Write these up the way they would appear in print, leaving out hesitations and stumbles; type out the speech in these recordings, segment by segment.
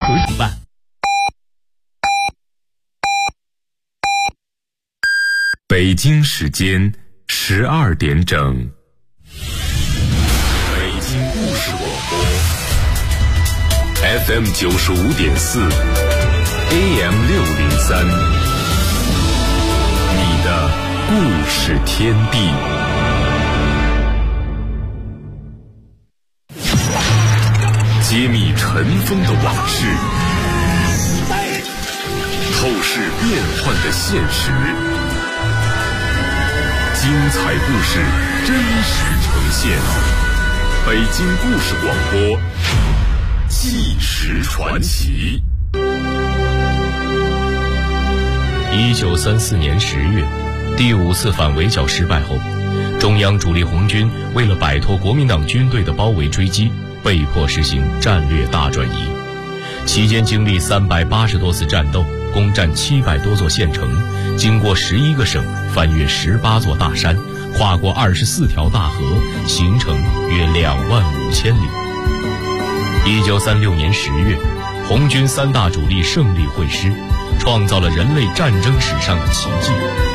主办。 北京时间12点整，北京故事广播 FM 95.4 AM 603，你的故事天地。揭秘尘封的往事，透视变幻的现实，精彩故事真实呈现。北京故事广播，纪实传奇。 1934年10月，第5次反围剿失败后，中央主力红军为了摆脱国民党军队的包围追击，被迫实行战略大转移。期间经历380多次战斗，攻占700多座县城，经过11个省，翻越18座大山，跨过24条大河，行程约25000里。1936年10月，红军3大主力胜利会师，创造了人类战争史上的奇迹，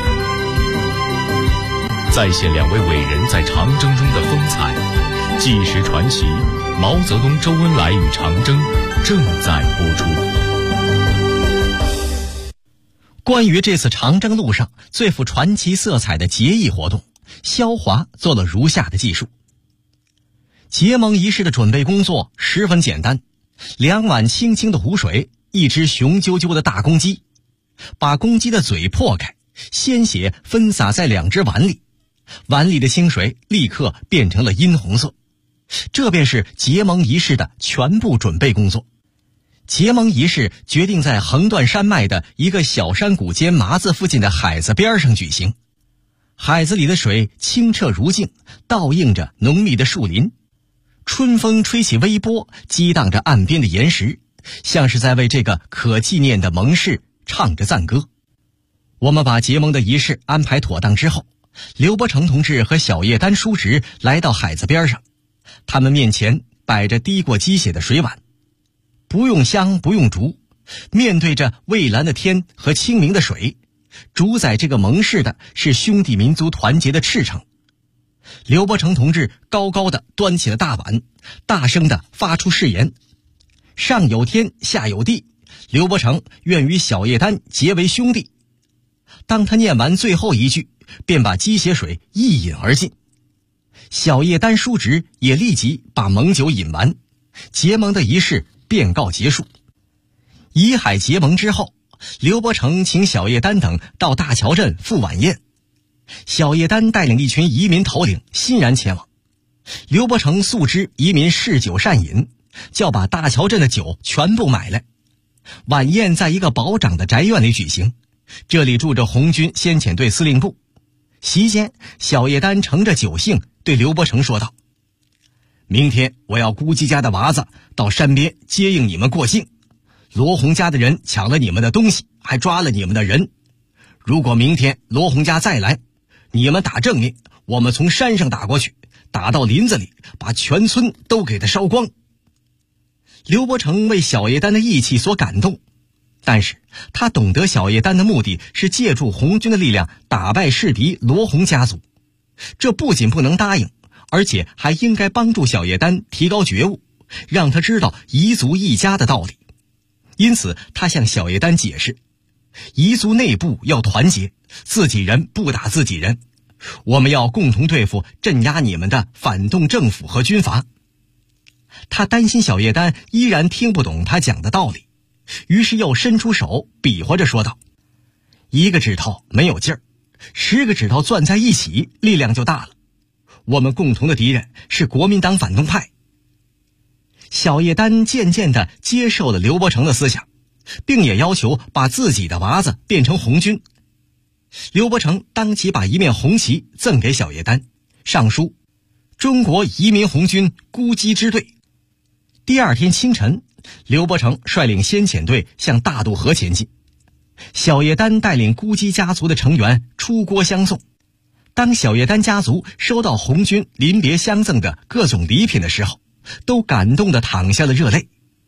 再现2位伟人在长征中的风采。纪实传奇，毛泽东、周恩来与长征正在播出。 关于这次长征路上最富传奇色彩的结义活动，肖华做了如下的记述。结盟仪式的准备工作十分简单，2碗清清的湖水，一只雄赳赳的大公鸡，把公鸡的嘴破开，鲜血分洒在2只碗里，碗里的清水立刻变成了殷红色。这便是结盟仪式的全部准备工作。结盟仪式决定在横断山脉的一个小山谷间麻子附近的海子边上举行。海子里的水清澈如镜，倒映着浓密的树林，春风吹起微波，激荡着岸边的岩石，像是在为这个可纪念的盟誓唱着赞歌。我们把结盟的仪式安排妥当之后，刘伯承同志和小叶丹叔侄来到海子边上，他们面前摆着滴过鸡血的水碗，不用香不用烛，面对着蔚蓝的天和清明的水，主宰这个盟誓的是兄弟民族团结的赤诚。刘伯承同志高高的端起了大碗，大声地发出誓言：上有天下有地，刘伯承愿与小叶丹结为兄弟。当他念完最后一句，便把鸡血水一饮而尽。小叶丹叔侄也立即把盟酒饮完，结盟的仪式便告结束。以海结盟之后，刘伯承请小叶丹等到大桥镇赴晚宴。小叶丹带领一群移民头领欣然前往。刘伯承素知移民嗜酒善饮，叫把大桥镇的酒全部买来。晚宴在一个保长的宅院里举行，这里住着红军先遣队司令部。席间，小叶丹乘着酒兴对刘伯承说道：明天我要姑鸡家的娃子到山边接应你们过境，罗洪家的人抢了你们的东西，还抓了你们的人。如果明天罗洪家再来，你们打正面，我们从山上打过去，打到林子里，把全村都给他烧光。刘伯承为小叶丹的义气所感动，但是他懂得小叶丹的目的是借助红军的力量打败世敌罗洪家族，这不仅不能答应，而且还应该帮助小叶丹提高觉悟，让他知道彝族一家的道理。因此他向小叶丹解释，彝族内部要团结，自己人不打自己人，我们要共同对付镇压你们的反动政府和军阀。他担心小叶丹依然听不懂他讲的道理，于是又伸出手比划着说道：一个指头没有劲儿，10个指头攥在一起，力量就大了。我们共同的敌人是国民党反动派。小叶丹渐渐地接受了刘伯承的思想，并也要求把自己的娃子变成红军。刘伯承当即把一面红旗赠给小叶丹，上书中国移民红军姑鸡支队。第二天清晨，刘伯承率领先遣队向大渡河前进，小叶丹带领姑鸡家族的成员出郭相送。当小叶丹家族收到红军临别相赠的各种礼品的时候，都感动地淌下了热泪。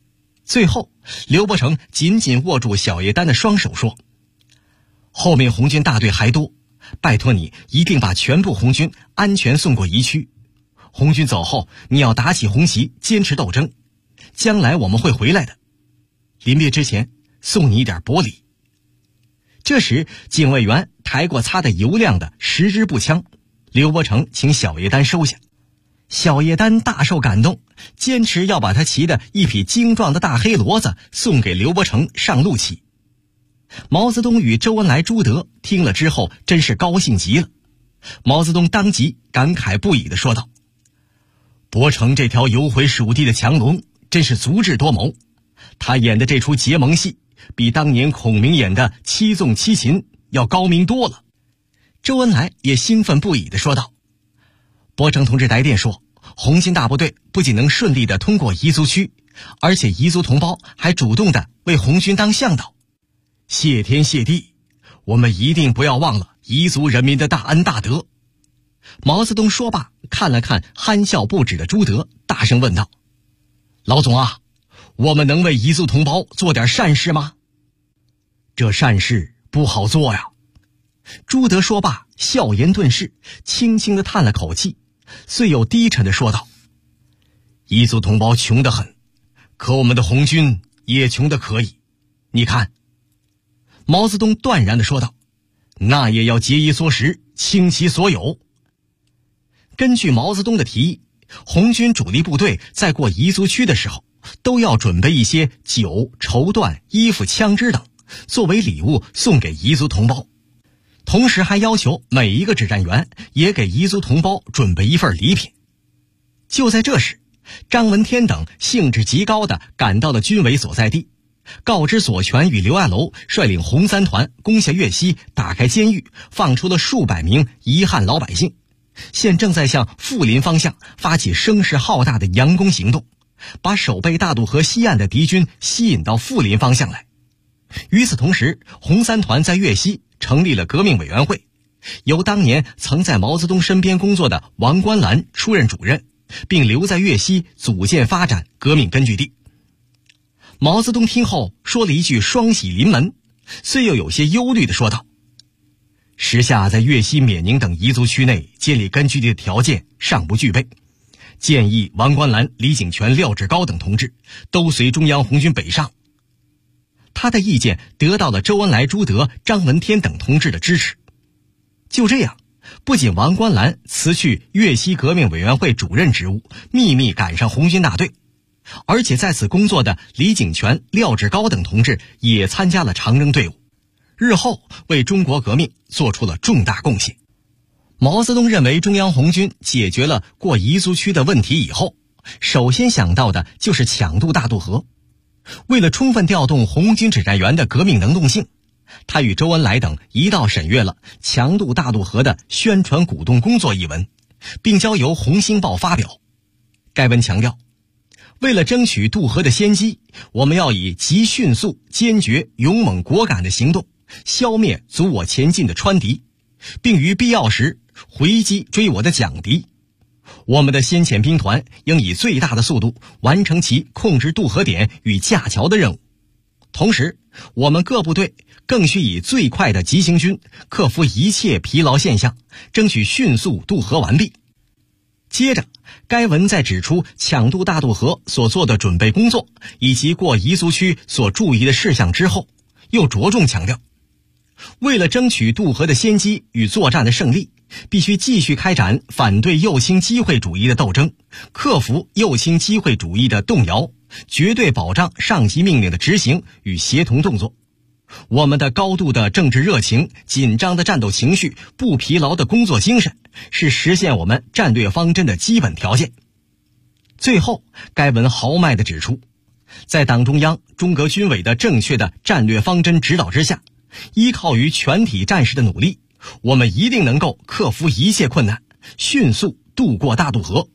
最后，刘伯承紧紧握住小叶丹的双手说：“后面红军大队还多，拜托你一定把全部红军安全送过宜区。红军走后，你要打起红旗，坚持斗争。将来我们会回来的。临别之前，送你一点薄礼。”这时，警卫员抬过擦得油亮的10支步枪，刘伯承请小叶丹收下。小叶丹大受感动，坚持要把他骑的一匹精壮的大黑骡子送给刘伯承上路骑。毛泽东与周恩来、朱德听了之后真是高兴极了。毛泽东当即感慨不已地说道：“伯承这条游回蜀地的强龙真是足智多谋，他演的这出结盟戏比当年孔明演的七纵七擒要高明多了。”周恩来也兴奋不已地说道：“伯承同志来电说，红军大部队不仅能顺利地通过彝族区，而且彝族同胞还主动地为红军当向导。谢天谢地，我们一定不要忘了彝族人民的大恩大德。”毛泽东说罢，看了看憨笑不止的朱德，大声问道：“老总啊，我们能为彝族同胞做点善事吗？”“这善事不好做呀。”朱德说罢，笑颜顿逝，轻轻地叹了口气，遂又低沉地说道：“彝族同胞穷得很，可我们的红军也穷得可以。你看。”毛泽东断然地说道：“那也要节衣缩食，倾其所有。”根据毛泽东的提议，红军主力部队在过彝族区的时候，都要准备一些酒、绸缎、衣服、枪支等，作为礼物送给彝族同胞。同时还要求每一个指战员也给彝族同胞准备一份礼品。就在这时，张闻天等兴致极高地赶到了军委所在地，告知左权与刘亚楼率领红三团攻下粤西，打开监狱，放出了数百名彝汉老百姓，现正在向富林方向发起声势浩大的佯攻行动，把守备大渡河西岸的敌军吸引到富林方向来。与此同时，红三团在粤西成立了革命委员会，由当年曾在毛泽东身边工作的王观澜出任主任，并留在粤西组建发展革命根据地。毛泽东听后说了一句双喜临门，虽又有些忧虑地说道：“时下在粤西、缅宁等彝族区内建立根据地的条件尚不具备，建议王观澜、李井泉、廖志高等同志都随中央红军北上。”他的意见得到了周恩来、朱德、张闻天等同志的支持。就这样，不仅王观澜辞去粤西革命委员会主任职务，秘密赶上红军大队，而且在此工作的李井泉、廖志高等同志也参加了长征队伍，日后为中国革命做出了重大贡献。毛泽东认为中央红军解决了过彝族区的问题以后，首先想到的就是抢渡大渡河。为了充分调动红军指战员的革命能动性，他与周恩来等一道审阅了《强渡大渡河的宣传鼓动工作》一文，并交由《红星报》发表。该文强调，为了争取渡河的先机，我们要以极迅速、坚决、勇猛、果敢的行动，消灭阻我前进的川敌，并于必要时回击追我的蒋敌。我们的先遣兵团应以最大的速度完成其控制渡河点与架桥的任务。同时，我们各部队更需以最快的急行军克服一切疲劳现象，争取迅速渡河完毕。接着，该文在指出抢渡大渡河所做的准备工作以及过彝族区所注意的事项之后，又着重强调，为了争取渡河的先机与作战的胜利，必须继续开展反对右倾机会主义的斗争，克服右倾机会主义的动摇，绝对保障上级命令的执行与协同动作。我们的高度的政治热情、紧张的战斗情绪、不疲劳的工作精神，是实现我们战略方针的基本条件。最后，该文豪迈地指出，在党中央、中革军委的正确的战略方针指导之下，依靠于全体战士的努力，我们一定能够克服一切困难，迅速渡过大渡河。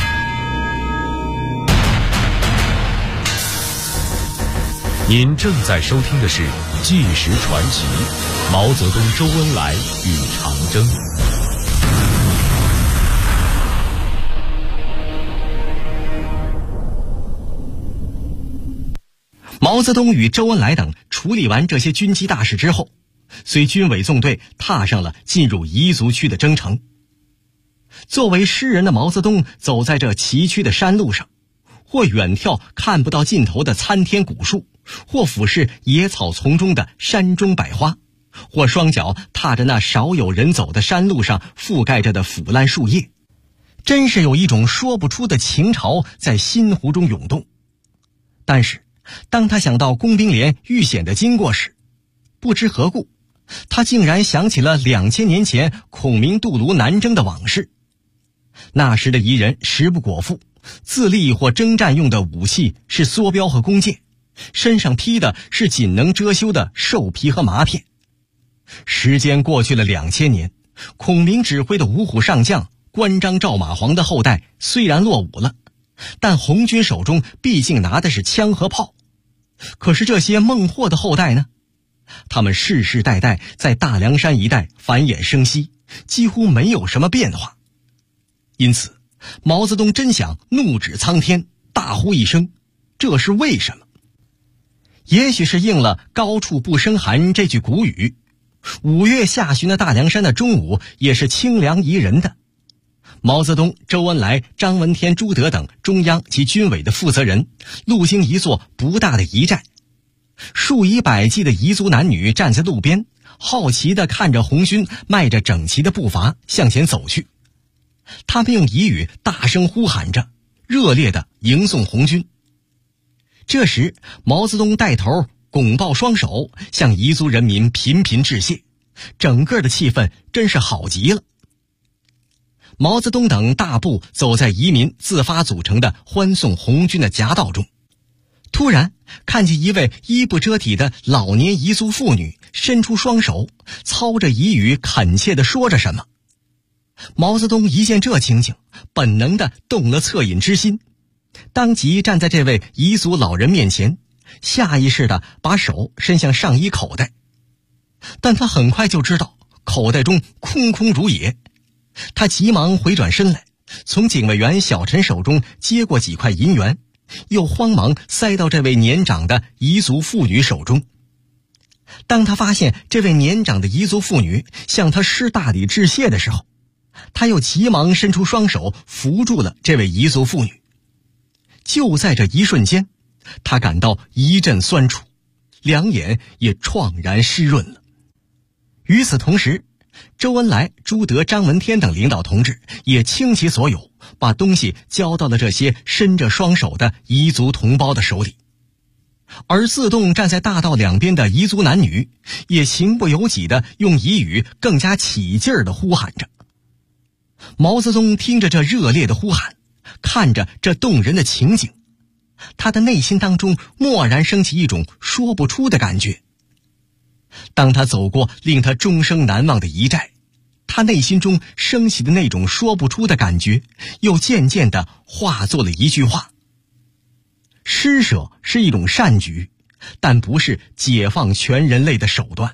您正在收听的是《纪实传奇》，毛泽东、周恩来与长征。 毛泽东与周恩来等处理完这些军机大事之后，随军委纵队踏上了进入彝族区的征程。作为诗人的毛泽东走在这崎岖的山路上，或远眺看不到尽头的参天古树，或俯视野草丛中的山中百花，或双脚踏着那少有人走的山路上覆盖着的腐烂树叶，真是有一种说不出的情潮在心湖中涌动。但是当他想到工兵连遇险的经过时，不知何故，他竟然想起了2000年前孔明渡卢南征的往事。那时的彝人食不果腹，自立或征战用的武器是梭镖和弓箭，身上披的是仅能遮羞的兽皮和麻片。时间过去了2000年，孔明指挥的五虎上将关张赵马黄的后代虽然落伍了，但红军手中毕竟拿的是枪和炮。可是这些孟获的后代呢？他们世世代代在大凉山一带繁衍生息，几乎没有什么变化。因此毛泽东真想怒指苍天，大呼一声，这是为什么？也许是应了高处不胜寒这句古语，5月下旬的大凉山的中午也是清凉宜人的。毛泽东、周恩来、张闻天、朱德等中央及军委的负责人路经一座不大的彝寨，数以百计的彝族男女站在路边，好奇地看着红军迈着整齐的步伐向前走去。他们用彝语大声呼喊着，热烈地迎送红军。这时毛泽东带头拱抱双手，向彝族人民频频致谢，整个的气氛真是好极了。毛泽东等大步走在彝民自发组成的欢送红军的夹道中，突然看见一位衣不遮体的老年彝族妇女伸出双手，操着彝语恳切地说着什么。毛泽东一见这情景，本能地动了恻隐之心，当即站在这位彝族老人面前，下意识地把手伸向上衣口袋。但他很快就知道口袋中空空如也，他急忙回转身来，从警卫员小陈手中接过几块银元，又慌忙塞到这位年长的彝族妇女手中。当他发现这位年长的彝族妇女向他施大礼致谢的时候，他又急忙伸出双手扶住了这位彝族妇女。就在这一瞬间，他感到一阵酸楚，两眼也怆然湿润了。与此同时，周恩来、朱德、张闻天等领导同志也倾其所有，把东西交到了这些伸着双手的彝族同胞的手里。而自动站在大道两边的彝族男女也情不由己地用彝语更加起劲儿地呼喊着。毛泽东听着这热烈的呼喊，看着这动人的情景，他的内心当中蓦然升起一种说不出的感觉。当他走过令他终生难忘的彝寨，他内心中升起的那种说不出的感觉又渐渐地化作了一句话：施舍是一种善举，但不是解放全人类的手段。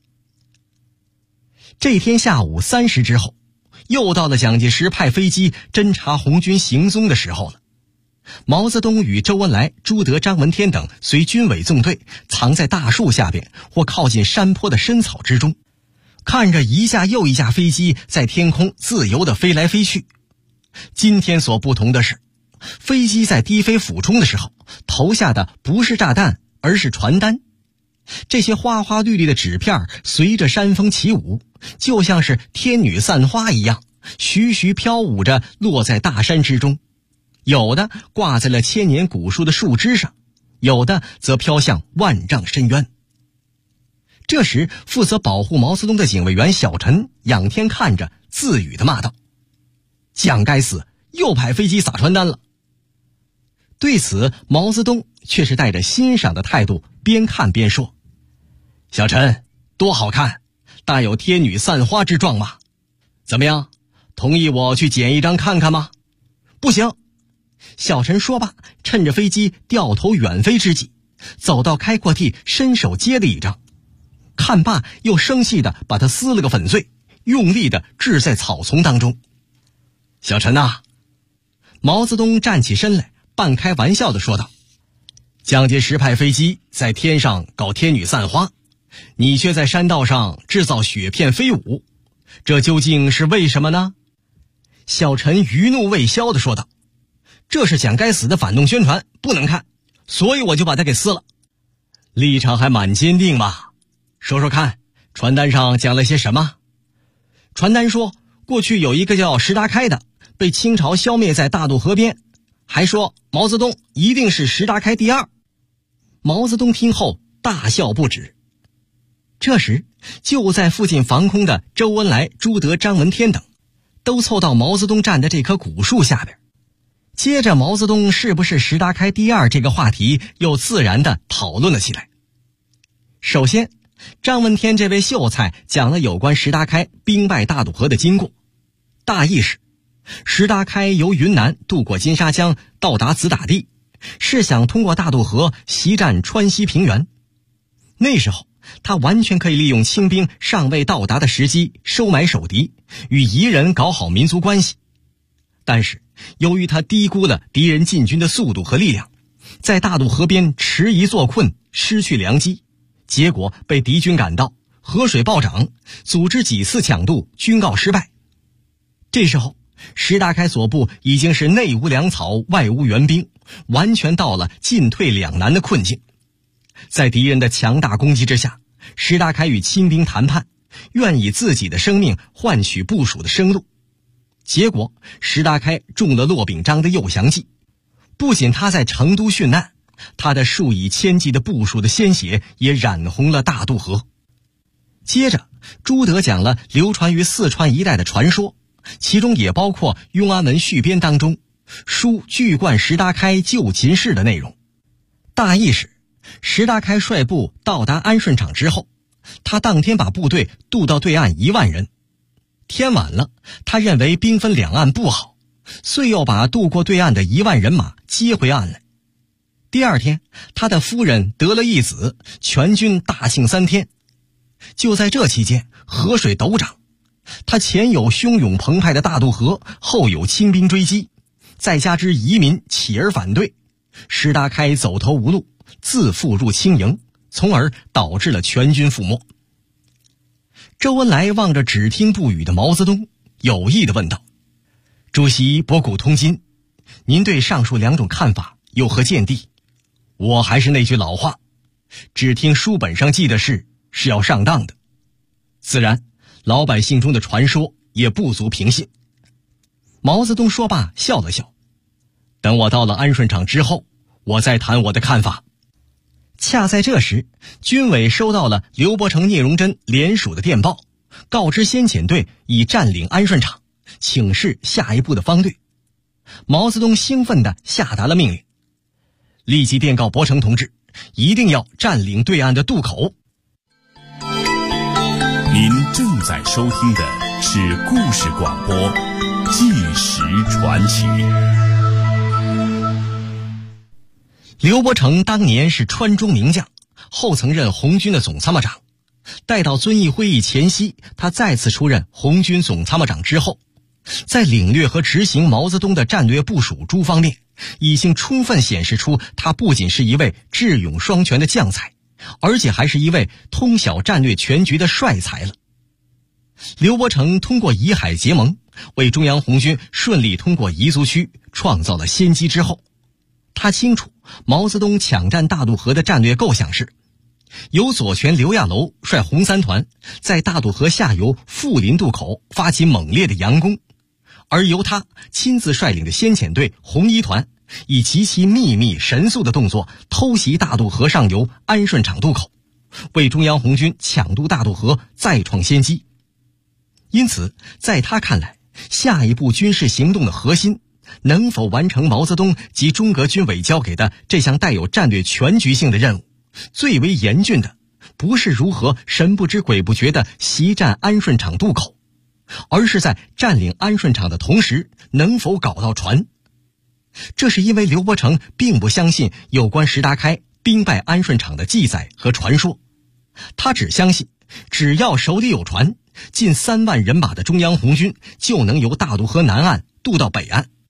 这天下午3时之后，又到了蒋介石派飞机侦察红军行踪的时候了。毛泽东与周恩来、朱德、张闻天等随军委纵队藏在大树下边或靠近山坡的深草之中，看着一架又一架飞机在天空自由地飞来飞去。今天所不同的是，飞机在低飞俯冲的时候投下的不是炸弹，而是传单。这些花花绿绿的纸片随着山风起舞，就像是天女散花一样，徐徐飘舞着落在大山之中，有的挂在了千年古树的树枝上，有的则飘向万丈深渊。这时负责保护毛泽东的警卫员小陈仰天看着，自语地骂道：蒋该死，又派飞机撒传单了。对此毛泽东却是带着欣赏的态度，边看边说：小陈，多好看，大有天女散花之状嘛。怎么样，同意我去捡一张看看吗？不行。小陈说罢，趁着飞机掉头远飞之际，走到开阔地，伸手接了一张，看罢又生气地把它撕了个粉碎，用力地掷在草丛当中。小陈啊！毛泽东站起身来，半开玩笑地说道： 蒋介石派飞机在天上搞天女散花，你却在山道上制造雪片飞舞，这究竟是为什么呢？小陈余怒未消地说道：这是蒋该死的反动宣传，不能看，所以我就把它给撕了。立场还蛮坚定嘛，说说看，传单上讲了些什么？传单说，过去有一个叫石达开的，被清朝消灭在大渡河边，还说毛泽东一定是石达开第二。毛泽东听后大笑不止。这时，就在附近防空的周恩来、朱德、张闻天等，都凑到毛泽东站的这棵古树下边。接着，毛泽东是不是石达开第二这个话题又自然地讨论了起来。首先，张闻天这位秀才讲了有关石达开兵败大渡河的经过。大意是，石达开由云南渡过金沙江到达子打地，是想通过大渡河袭占川西平原。那时候他完全可以利用清兵尚未到达的时机收买守敌，与夷人搞好民族关系。但是由于他低估了敌人进军的速度和力量，在大渡河边迟疑坐困，失去良机，结果被敌军赶到，河水暴涨，组织几次抢渡均告失败。这时候石达开所部已经是内无粮草，外无援兵，完全到了进退两难的困境。在敌人的强大攻击之下，石达开与清兵谈判，愿以自己的生命换取部属的生路。结果石达开中了骆秉章的诱降计，不仅他在成都殉难，他的数以千计的部属的鲜血也染红了大渡河。接着朱德讲了流传于四川一带的传说，其中也包括《雍安门续编》当中书巨贯石达开救秦事的内容。大意是，石达开率部到达安顺场之后，他当天把部队渡到对岸1万人。天晚了，他认为兵分两岸不好，遂又把渡过对岸的1万人马接回岸来。第二天，他的夫人得了一子，全军大庆3天。就在这期间，河水陡涨，他前有汹涌澎湃的大渡河，后有清兵追击，再加之夷民起而反对，石达开走投无路，自负入清营，从而导致了全军覆没。周恩来望着只听不语的毛泽东，有意地问道：主席博古通今，您对上述两种看法有何见地？我还是那句老话，只听书本上记的事是要上当的，自然老百姓中的传说也不足凭信。毛泽东说罢笑了笑，等我到了安顺场之后，我再谈我的看法。恰在这时，军委收到了刘伯承、聂荣臻联署的电报，告知先遣队已占领安顺场，请示下一步的方略。毛泽东兴奋地下达了命令，立即电告伯承同志，一定要占领对岸的渡口。 您正在收听的是故事广播《纪实传奇》。 刘伯承当年是川中名将，后曾任红军的总参谋长。待到遵义会议前夕，他再次出任红军总参谋长之后，在领略和执行毛泽东的战略部署诸方面，已经充分显示出他不仅是一位智勇双全的将才，而且还是一位通晓战略全局的帅才了。刘伯承通过以海结盟，为中央红军顺利通过彝族区创造了先机之后，他清楚毛泽东抢占大渡河的战略构想是由左权刘亚楼率红三团在大渡河下游富林渡口发起猛烈的佯攻，而由他亲自率领的先遣队红一团以极其秘密神速的动作偷袭大渡河上游安顺场渡口，为中央红军抢渡大渡河再创先机。因此在他看来，下一步军事行动的核心能否完成毛泽东及中革军委交给的这项带有战略全局性的任务，最为严峻的不是如何神不知鬼不觉地袭占安顺场渡口，而是在占领安顺场的同时能否搞到船。这是因为刘伯承并不相信有关石达开兵败安顺场的记载和传说，他只相信只要手里有船，近3万人马的中央红军就能由大渡河南岸渡到北岸。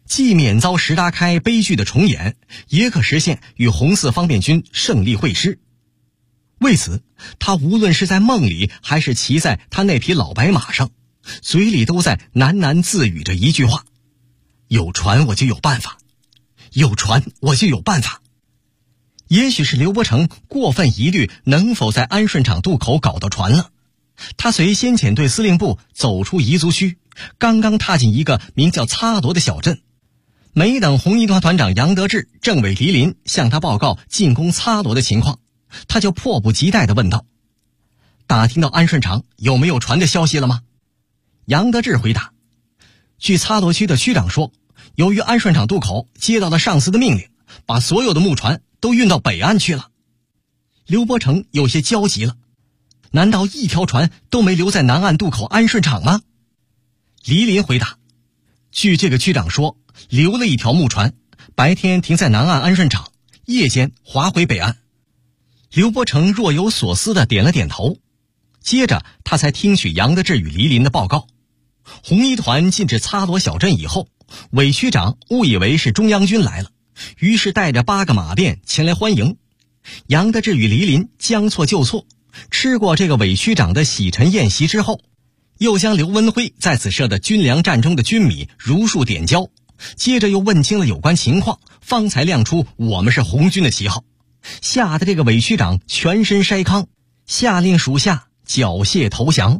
既免遭石达开悲剧的重演，也可实现与红四方面军胜利会师。为此，他无论是在梦里还是骑在他那匹老白马上，嘴里都在喃喃自语着一句话：有船我就有办法，有船我就有办法。也许是刘伯承过分疑虑能否在安顺场渡口搞到船了，他随先遣队司令部走出彝族区，刚刚踏进一个名叫擦罗的小镇，没等红一团团长杨得志、政委黎林向他报告进攻擦罗的情况，他就迫不及待地问道：打听到安顺场有没有船的消息了吗？杨得志回答：据擦罗区的区长说，由于安顺场渡口接到了上司的命令，把所有的木船都运到北岸去了。刘伯承有些焦急了，难道一条船都没留在南岸渡口安顺场吗？黎林回答：据这个区长说，留了一条木船，白天停在南岸安顺场，夜间划回北岸。刘伯承若有所思地点了点头，接着他才听取杨得志与黎林的报告。红一团进至擦罗小镇以后，韦区长误以为是中央军来了，于是带着8个马便前来欢迎。杨得志与黎林将错就错，吃过这个韦区长的洗尘宴席之后，又将刘文辉在此设的军粮站中的军米如数点交，接着又问清了有关情况，方才亮出我们是红军的旗号，吓得这个韦区长全身筛糠，下令属下缴械投降。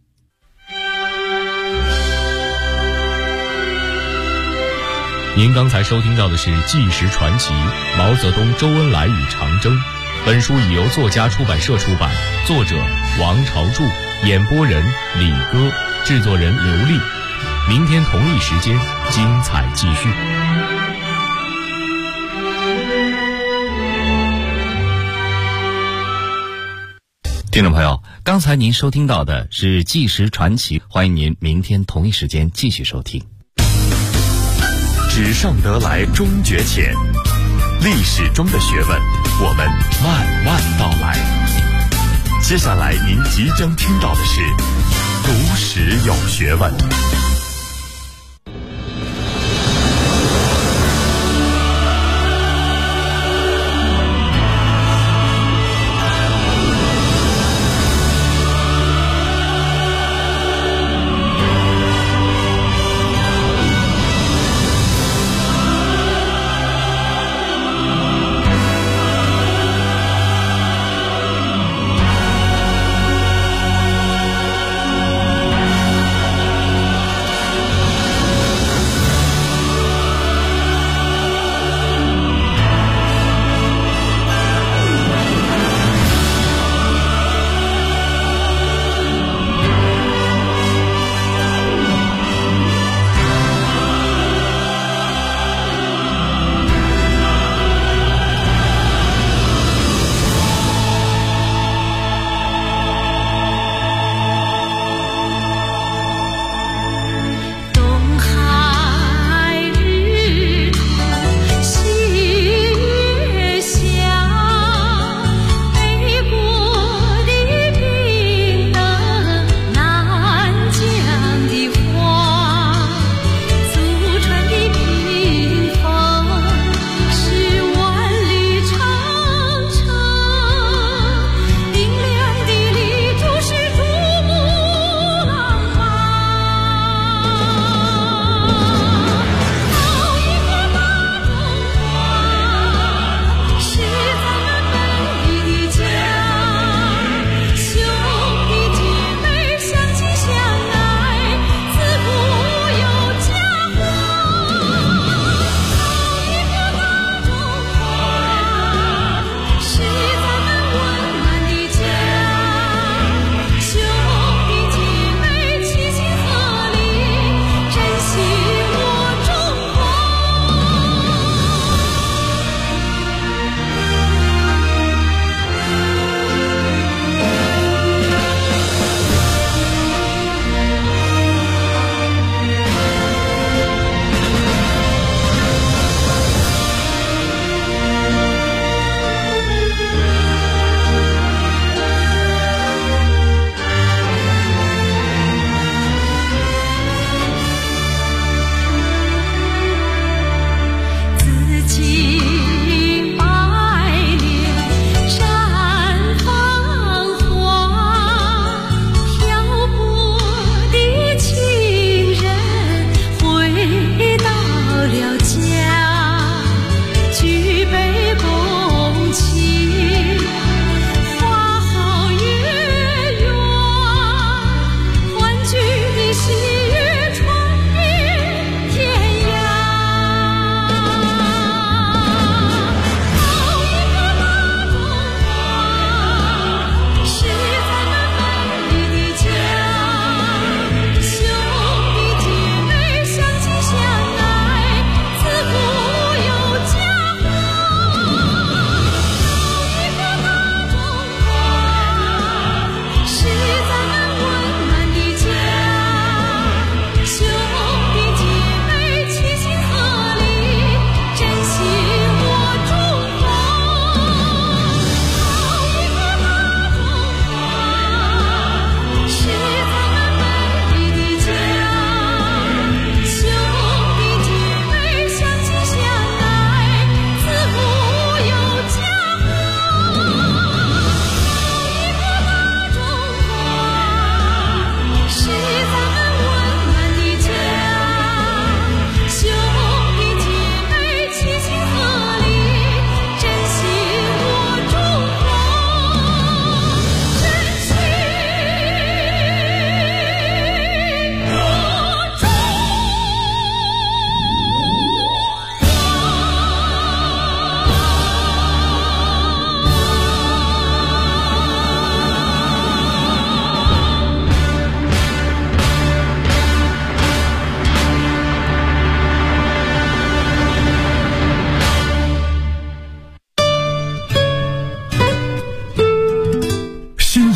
您刚才收听到的是《纪实传奇》毛泽东、周恩来与长征。本书已由作家出版社出版，作者王朝柱，演播人李歌，制作人刘丽。明天同一时间，精彩继续。 听众朋友，刚才您收听到的是《纪实传奇》，欢迎您明天同一时间继续收听。 纸上得来终觉浅，历史中的学问，我们慢慢道来。接下来您即将听到的是读史有学问。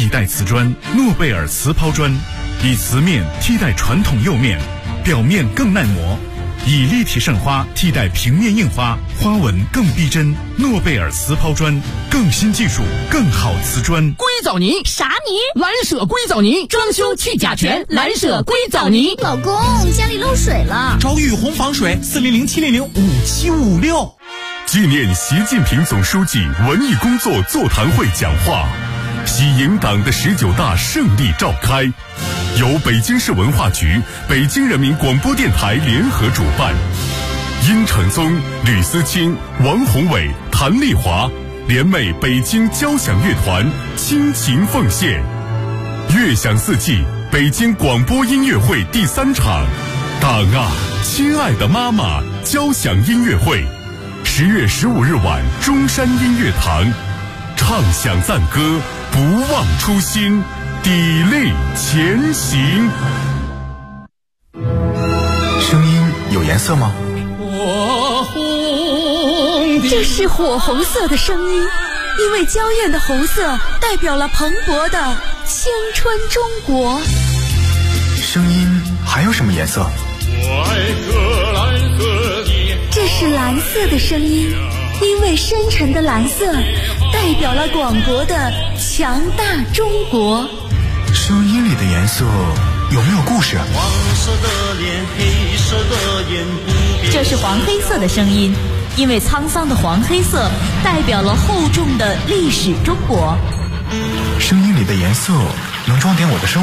替代瓷砖，诺贝尔瓷抛砖，以瓷面替代传统釉面，表面更耐磨，以立体渗花替代平面印花，花纹更逼真。诺贝尔瓷抛砖，更新技术，更好瓷砖。 硅藻泥啥泥？ 蓝舍硅藻泥，装修去甲醛，蓝舍硅藻泥。 老公，家里漏水了， 找雨虹防水，400-700-5756。 纪念习近平总书记文艺工作座谈会讲话，喜迎党的19大胜利召开，由北京市文化局、北京人民广播电台联合主办。殷承宗、吕思清、王宏伟、谭丽华联袂北京交响乐团倾情奉献。乐享四季北京广播音乐会第3场，党啊，亲爱的妈妈交响音乐会，10月15日晚中山音乐堂，唱响赞歌，不忘初心，砥砺前行。 声音有颜色吗？ 这是火红色的声音，因为娇艳的红色代表了蓬勃的青春中国。 声音还有什么颜色？ 这是蓝色的声音，因为深沉的蓝色代表了广博的强大中国。 声音里的颜色有没有故事？ 黄色的脸，黑色的眼， 这是黄黑色的声音，因为沧桑的黄黑色代表了厚重的历史中国。 声音里的颜色能装点我的生活。